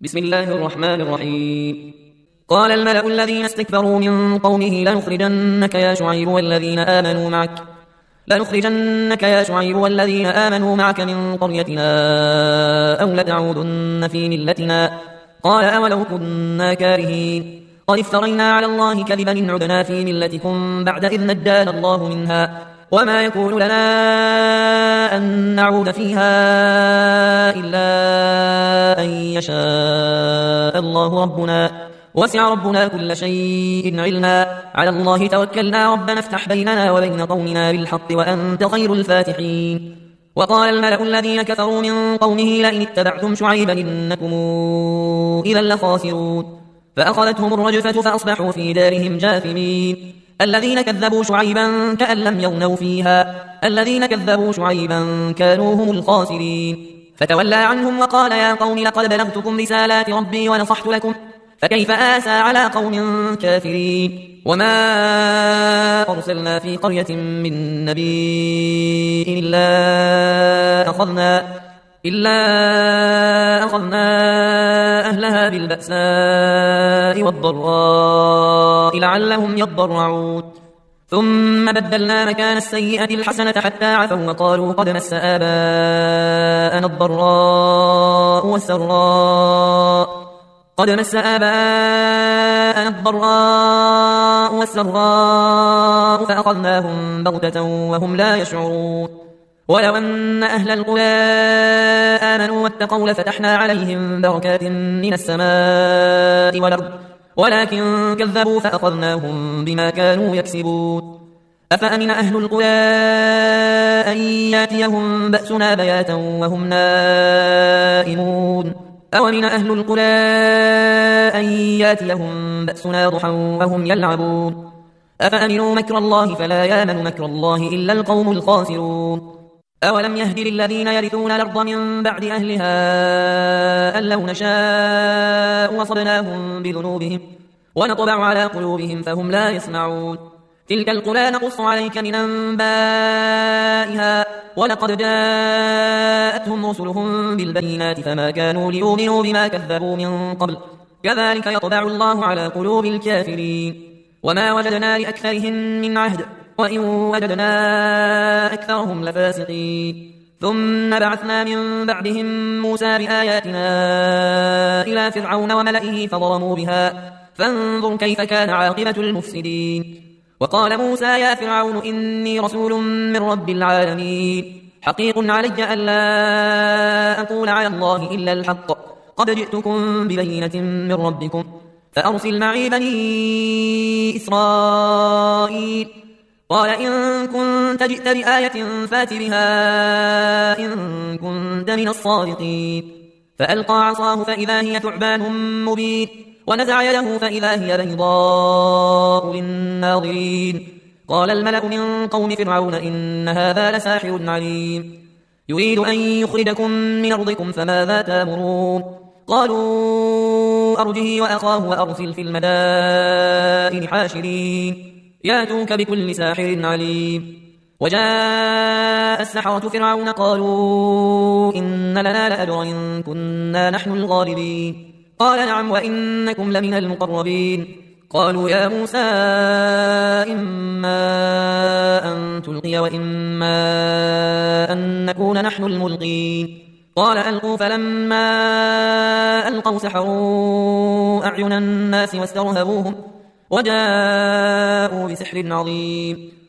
بسم الله الرحمن الرحيم. قال الملأ الذين استكبروا من قومه لنخرجنك يا شعيب والذين آمنوا معك من قريتنا أو لتعودن في ملتنا. قال أولو كنا كارهين قد افترينا على الله كذبا إن عدنا في ملتكم بعد إذ نجانا الله منها وما يكون لنا أن نعود فيها إلا أن يشاء الله ربنا وسع ربنا كل شيء علما على الله توكلنا ربنا افتح بيننا وبين قومنا بالحق وأنت خير الفاتحين. وقال الملأ الذين كفروا من قومه لئن اتبعتم شعيبا إنكم إذا لخاسرون فأخذتهم الرجفة فأصبحوا في دارهم جاثمين. الذين كذبوا شعيبا كأن لم يغنوا فيها الذين كذبوا شعيبا كانوا هم الخاسرين. فتولى عنهم وقال يا قوم لقد بلغتكم رسالات ربي ونصحت لكم فكيف آسى على قوم كافرين. وما أرسلنا في قرية من نبي إلا أخذنا أهلها بالبأساء والضراء لعلهم يضرعون ثم بدلنا مكان السيئة الحسنة حتى عفوا وقالوا قد مس آباءنا الضراء والسراء فأخذناهم بغتة وهم لا يشعرون. ولو أن أهل القرى آمنوا واتقوا لفتحنا عليهم بركات من السماء والأرض ولكن كذبوا فأخذناهم بما كانوا يكسبون. أفأمن أهل القرى أن ياتيهم بأسنا بياتا وهم نائمون أومن أهل القرى أن ياتيهم بأسنا ضحى وهم يلعبون أفأمنوا مكر الله فلا يامن مكر الله إلا القوم الخاسرون. أولم يهد للذين يرثون الأرض من بعد أهلها أن لو نشاء وصبناهم بذنوبهم ونطبع على قلوبهم فهم لا يسمعون. تلك القرى نقص عليك من أنبائها ولقد جاءتهم رسلهم بالبينات فما كانوا ليؤمنوا بما كذبوا من قبل كذلك يطبع الله على قلوب الكافرين. وما وجدنا لأكثرهم من عهد وإن وجدنا أكثرهم لفاسقين. ثم بعثنا من بعدهم موسى بآياتنا إلى فرعون وملئه فظلموا بها فانظر كيف كان عاقبة المفسدين. وقال موسى يا فرعون إني رسول من رب العالمين حقيق علي ألا أقول على الله إلا الحق قد جئتكم ببينة من ربكم فأرسل معي بني إسرائيل. قال إن كنت جئت بآية فات بها إن كنت من الصادقين. فألقى عصاه فإذا هي ثعبان مبين ونزع يده فإذا هي بيضاء للناظرين. قال الملأ من قوم فرعون إن هذا لساحر عليم يريد أن يخرجكم من أرضكم فماذا تأمرون. قالوا أرجه وأخاه وأرسل في المدائن حاشرين ياتوك بكل ساحر عليم. وجاء السحرة فرعون قالوا إن لنا لأجرا إن كنا نحن الغالبين. قال نعم وإنكم لمن المقربين. قالوا يا موسى إما أن تلقي وإما أن نكون نحن الملقين. قال ألقوا فلما ألقوا سحروا أعين الناس واسترهبوهم وجاءوا بسحر عظيم.